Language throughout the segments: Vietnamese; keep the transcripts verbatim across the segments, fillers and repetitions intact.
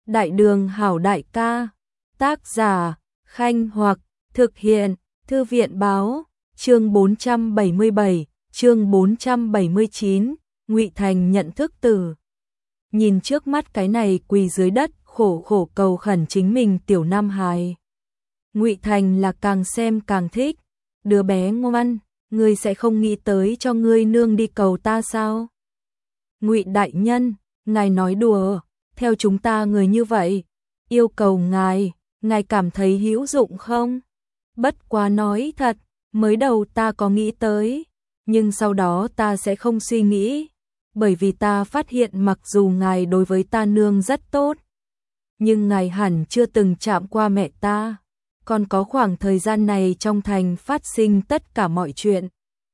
Đại đường hảo đại ca, tác giả, Khanh Hoặc, thực hiện, Thư viện báo, chương bốn trăm bảy mươi bảy, chương bốn trăm bảy mươi chín, Ngụy Thành nhận thức tử. Nhìn trước mắt cái này quỳ dưới đất, khổ khổ cầu khẩn chính mình tiểu nam hài. Ngụy Thành là càng xem càng thích, đứa bé ngoan, ngươi sẽ không nghĩ tới cho ngươi nương đi cầu ta sao? Ngụy đại nhân, ngài nói đùa, theo chúng ta người như vậy, yêu cầu ngài, ngài cảm thấy hữu dụng không? Bất quá nói thật, mới đầu ta có nghĩ tới, nhưng sau đó ta sẽ không suy nghĩ, bởi vì ta phát hiện mặc dù ngài đối với ta nương rất tốt, nhưng ngài hẳn chưa từng chạm qua mẹ ta, còn có khoảng thời gian này trong thành phát sinh tất cả mọi chuyện.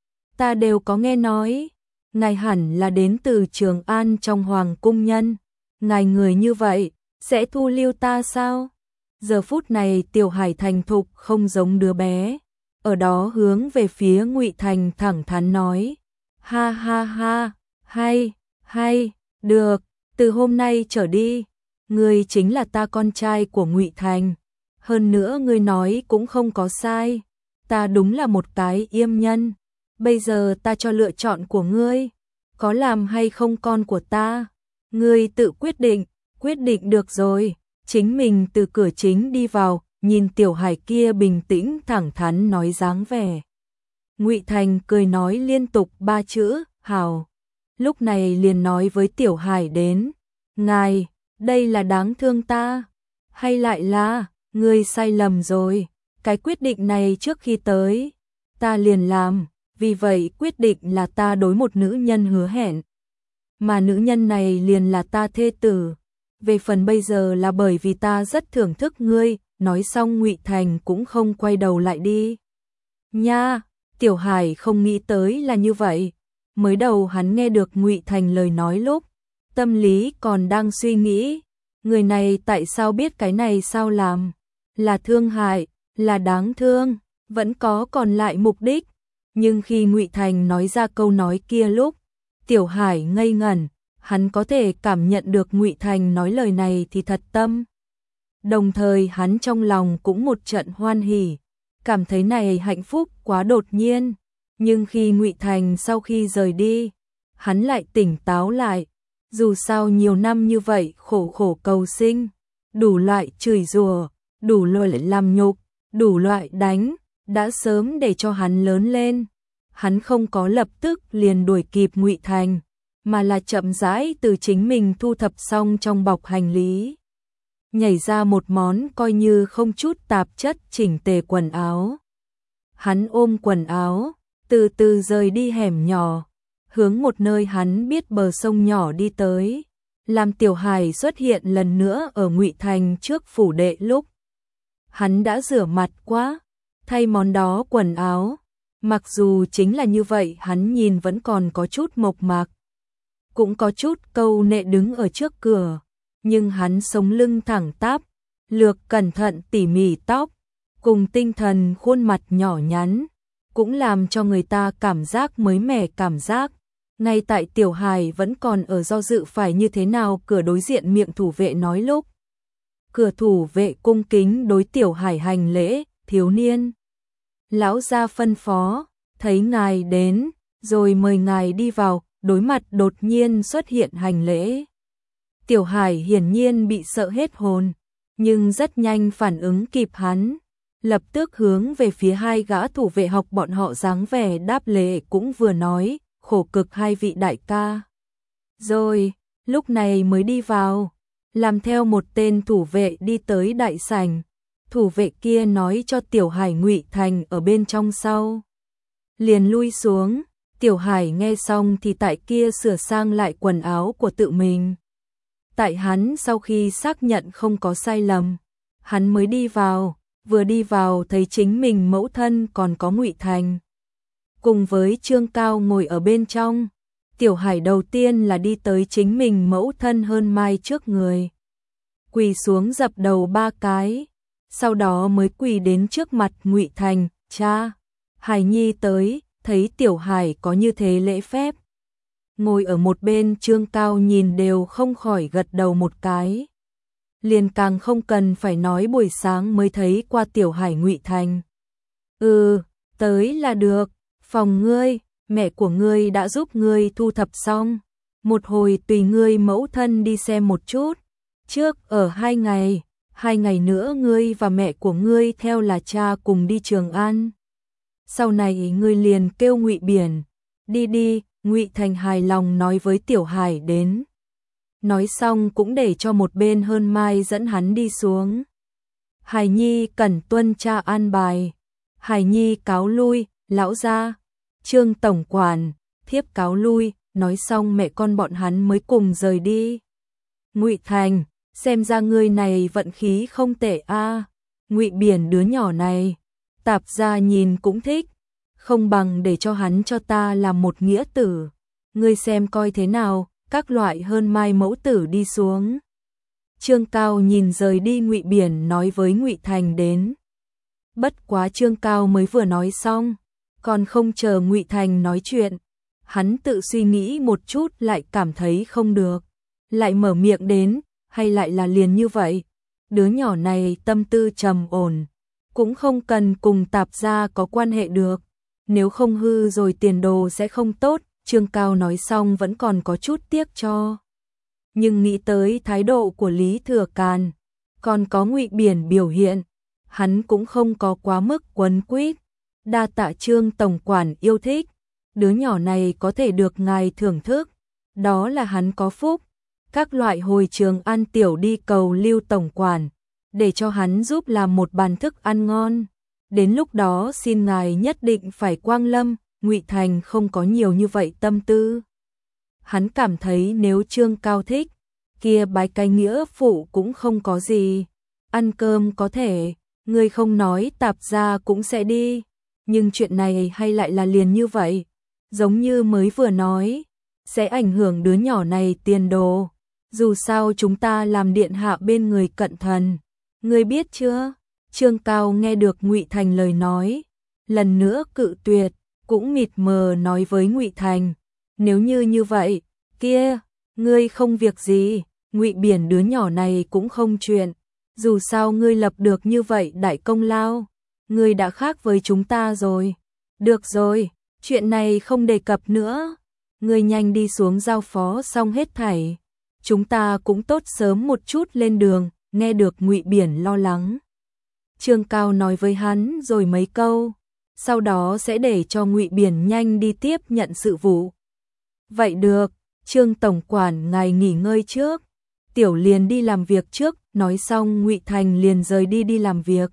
Ta đều có nghe nói, ngài hẳn là đến từ Trường An trong Hoàng cung nhân, ngài người như vậy, sẽ thu lưu ta sao? Giờ phút này Tiểu Hải thành thục không giống đứa bé, ở đó hướng về phía Ngụy Thành thẳng thắn nói, ha ha ha, hay, hay, được, từ hôm nay trở đi, ngươi chính là ta con trai của Ngụy Thành, hơn nữa ngươi nói cũng không có sai, ta đúng là một cái yêm nhân, bây giờ ta cho lựa chọn của ngươi, có làm hay không con của ta, ngươi tự quyết định, quyết định được rồi. Chính mình từ cửa chính đi vào, nhìn Tiểu Hải kia bình tĩnh thẳng thắn nói dáng vẻ. Ngụy Thành cười nói liên tục ba chữ, hảo. Lúc này liền nói với Tiểu Hải đến, ngài, đây là đáng thương ta, hay lại là, ngươi sai lầm rồi, cái quyết định này trước khi tới, ta liền làm, vì vậy quyết định là ta đối một nữ nhân hứa hẹn. Mà nữ nhân này liền là ta thê tử. Về phần bây giờ là bởi vì ta rất thưởng thức ngươi, nói xong Ngụy Thành cũng không quay đầu lại đi. Nha, Tiểu Hải không nghĩ tới là như vậy. Mới đầu hắn nghe được Ngụy Thành lời nói lúc, tâm lý còn đang suy nghĩ, người này tại sao biết cái này sao làm, là thương hại, là đáng thương, vẫn có còn lại mục đích. Nhưng khi Ngụy Thành nói ra câu nói kia lúc, Tiểu Hải ngây ngẩn. Hắn có thể cảm nhận được Ngụy Thành nói lời này thì thật tâm. Đồng thời hắn trong lòng cũng một trận hoan hỉ, cảm thấy này hạnh phúc quá đột nhiên. Nhưng khi Ngụy Thành sau khi rời đi, hắn lại tỉnh táo lại. Dù sao nhiều năm như vậy khổ khổ cầu sinh, đủ loại chửi rủa, đủ loại làm nhục, đủ loại đánh, đã sớm để cho hắn lớn lên. Hắn không có lập tức liền đuổi kịp Ngụy Thành, mà là chậm rãi từ chính mình thu thập xong trong bọc hành lý. Nhảy ra một món coi như không chút tạp chất chỉnh tề quần áo. Hắn ôm quần áo, từ từ rời đi hẻm nhỏ, hướng một nơi hắn biết bờ sông nhỏ đi tới, làm Tiểu Hải xuất hiện lần nữa ở Ngụy Thành trước phủ đệ lúc. Hắn đã rửa mặt quá, thay món đó quần áo, mặc dù chính là như vậy hắn nhìn vẫn còn có chút mộc mạc. Cũng có chút câu nệ đứng ở trước cửa, nhưng hắn sống lưng thẳng tắp, lược cẩn thận tỉ mỉ tóc, cùng tinh thần khuôn mặt nhỏ nhắn, cũng làm cho người ta cảm giác mới mẻ cảm giác. Ngay tại Tiểu Hải vẫn còn ở do dự phải như thế nào cửa đối diện miệng thủ vệ nói lúc. Cửa thủ vệ cung kính đối Tiểu Hải hành lễ, thiếu niên. Lão gia phân phó, thấy ngài đến, rồi mời ngài đi vào. Đối mặt đột nhiên xuất hiện hành lễ. Tiểu Hải hiển nhiên bị sợ hết hồn, nhưng rất nhanh phản ứng kịp hắn, lập tức hướng về phía hai gã thủ vệ học bọn họ dáng vẻ đáp lễ cũng vừa nói, khổ cực hai vị đại ca. Rồi, lúc này mới đi vào, làm theo một tên thủ vệ đi tới đại sảnh. Thủ vệ kia nói cho Tiểu Hải Ngụy Thành ở bên trong sau. Liền lui xuống. Tiểu Hải nghe xong thì tại kia sửa sang lại quần áo của tự mình. Tại hắn sau khi xác nhận không có sai lầm, hắn mới đi vào, vừa đi vào thấy chính mình mẫu thân còn có Ngụy Thành. Cùng với Trương Cao ngồi ở bên trong, Tiểu Hải đầu tiên là đi tới chính mình mẫu thân hơn mai trước người. Quỳ xuống dập đầu ba cái, sau đó mới quỳ đến trước mặt Ngụy Thành, cha, Hải Nhi tới. Thấy Tiểu Hải có như thế lễ phép, ngồi ở một bên Trương Cao nhìn đều không khỏi gật đầu một cái. liền càng không cần phải nói buổi sáng mới thấy qua Tiểu Hải Ngụy Thành. Ừ, tới là được, phòng ngươi, mẹ của ngươi đã giúp ngươi thu thập xong, một hồi tùy ngươi mẫu thân đi xem một chút, trước ở hai ngày, hai ngày nữa ngươi và mẹ của ngươi theo là cha cùng đi Trường An. Sau này ngươi liền kêu Ngụy Biển, đi đi, Ngụy Thành hài lòng nói với Tiểu Hải đến. Nói xong cũng để cho một bên Hơn Mai dẫn hắn đi xuống. Hải Nhi cần tuân cha an bài. Hải Nhi cáo lui, lão gia. Trương tổng quản, thiếp cáo lui, nói xong mẹ con bọn hắn mới cùng rời đi. Ngụy Thành, xem ra ngươi này vận khí không tệ a. Ngụy Biển đứa nhỏ này, Tạp gia nhìn cũng thích, không bằng để cho hắn cho ta làm một nghĩa tử. Ngươi xem coi thế nào, các loại Hơn Mai mẫu tử đi xuống. Trương Cao nhìn rời đi Ngụy Biển nói với Ngụy Thành đến. Bất quá Trương Cao mới vừa nói xong, còn không chờ Ngụy Thành nói chuyện, hắn tự suy nghĩ một chút lại cảm thấy không được, lại mở miệng đến, hay lại là liền như vậy, đứa nhỏ này tâm tư trầm ổn, cũng không cần cùng Tạp gia có quan hệ được, nếu không hư rồi tiền đồ sẽ không tốt. Trương Cao nói xong vẫn còn có chút tiếc cho. Nhưng nghĩ tới thái độ của Lý Thừa Càn, còn có Ngụy Biển biểu hiện, hắn cũng không có quá mức quấn quýt. Đa tạ Trương tổng quản yêu thích, đứa nhỏ này có thể được ngài thưởng thức, đó là hắn có phúc. Các loại hồi Trường An tiểu đi cầu Lưu tổng quản, để cho hắn giúp làm một bàn thức ăn ngon. Đến lúc đó xin ngài nhất định phải quang lâm. Ngụy Thành không có nhiều như vậy tâm tư. Hắn cảm thấy nếu Trương Cao thích, kia bái cái nghĩa phụ cũng không có gì. Ăn cơm có thể, người không nói Tạp gia cũng sẽ đi. Nhưng chuyện này hay lại là liền như vậy. Giống như mới vừa nói, sẽ ảnh hưởng đứa nhỏ này tiền đồ. Dù sao chúng ta làm điện hạ bên người cận thần. Ngươi biết chưa? Trương Cao nghe được Ngụy Thành lời nói, lần nữa cự tuyệt. Cũng mịt mờ nói với Ngụy Thành, nếu như như vậy, kia, ngươi không việc gì, Ngụy Biển đứa nhỏ này cũng không chuyện, dù sao ngươi lập được như vậy đại công lao, ngươi đã khác với chúng ta rồi. Được rồi, chuyện này không đề cập nữa, ngươi nhanh đi xuống giao phó xong hết thảy, chúng ta cũng tốt sớm một chút lên đường. Nghe được Ngụy Biển lo lắng, Trương Cao nói với hắn rồi mấy câu. Sau đó sẽ để cho Ngụy Biển nhanh đi tiếp nhận sự vụ. Vậy được, Trương tổng quản ngài nghỉ ngơi trước, tiểu liền đi làm việc trước. Nói xong Ngụy Thành liền rời đi đi làm việc.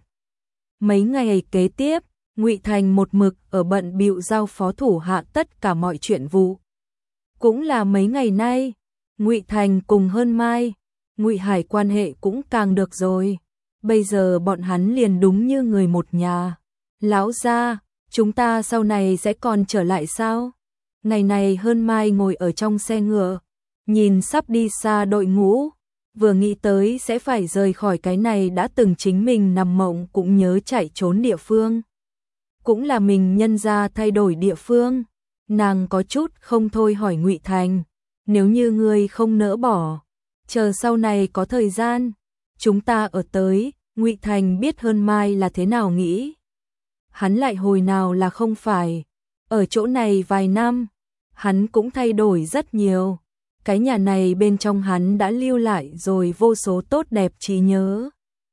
Mấy ngày kế tiếp, Ngụy Thành một mực ở bận bịu giao phó thủ hạ tất cả mọi chuyện vụ. Cũng là mấy ngày nay, Ngụy Thành cùng Hơn Mai, Ngụy Hải quan hệ cũng càng được rồi. Bây giờ bọn hắn liền đúng như người một nhà. Lão gia, chúng ta sau này sẽ còn trở lại sao? Ngày này Hơn Mai ngồi ở trong xe ngựa, nhìn sắp đi xa đội ngũ, vừa nghĩ tới sẽ phải rời khỏi cái này đã từng chính mình nằm mộng cũng nhớ chạy trốn địa phương. Cũng là mình nhân ra thay đổi địa phương, nàng có chút không thôi hỏi Ngụy Thành, nếu như ngươi không nỡ bỏ, chờ sau này có thời gian, chúng ta ở tới. Ngụy Thành biết Hơn Mai là thế nào nghĩ. Hắn lại hồi nào là không phải, ở chỗ này vài năm, hắn cũng thay đổi rất nhiều. Cái nhà này bên trong hắn đã lưu lại rồi vô số tốt đẹp trí nhớ.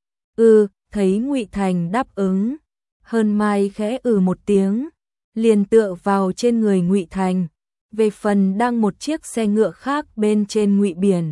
Ừ, thấy Ngụy Thành đáp ứng, Hơn Mai khẽ ừ một tiếng, liền tựa vào trên người Ngụy Thành. Về phần đang một chiếc xe ngựa khác bên trên Ngụy Biển,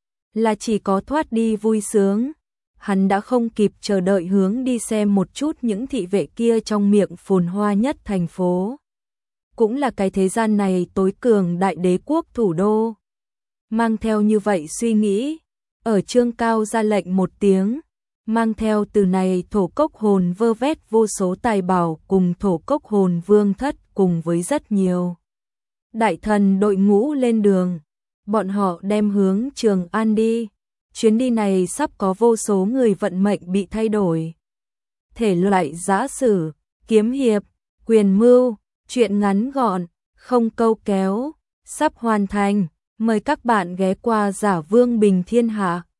là chỉ có thoát đi vui sướng. Hắn đã không kịp chờ đợi hướng đi xem một chút những thị vệ kia trong miệng phồn hoa nhất thành phố. Cũng là cái thế gian này tối cường đại đế quốc thủ đô. Mang theo như vậy suy nghĩ, ở Trương Cao ra lệnh một tiếng, mang theo từ này thổ cốc hồn vơ vét vô số tài bảo cùng thổ cốc hồn vương thất cùng với rất nhiều đại thần đội ngũ lên đường. Bọn họ đem hướng Trường An đi. Chuyến đi này sắp có vô số người vận mệnh bị thay đổi. Thể loại giã sử, kiếm hiệp, quyền mưu, truyện ngắn gọn, không câu kéo, sắp hoàn thành. Mời các bạn ghé qua Giả Vương Bình Thiên Hạ.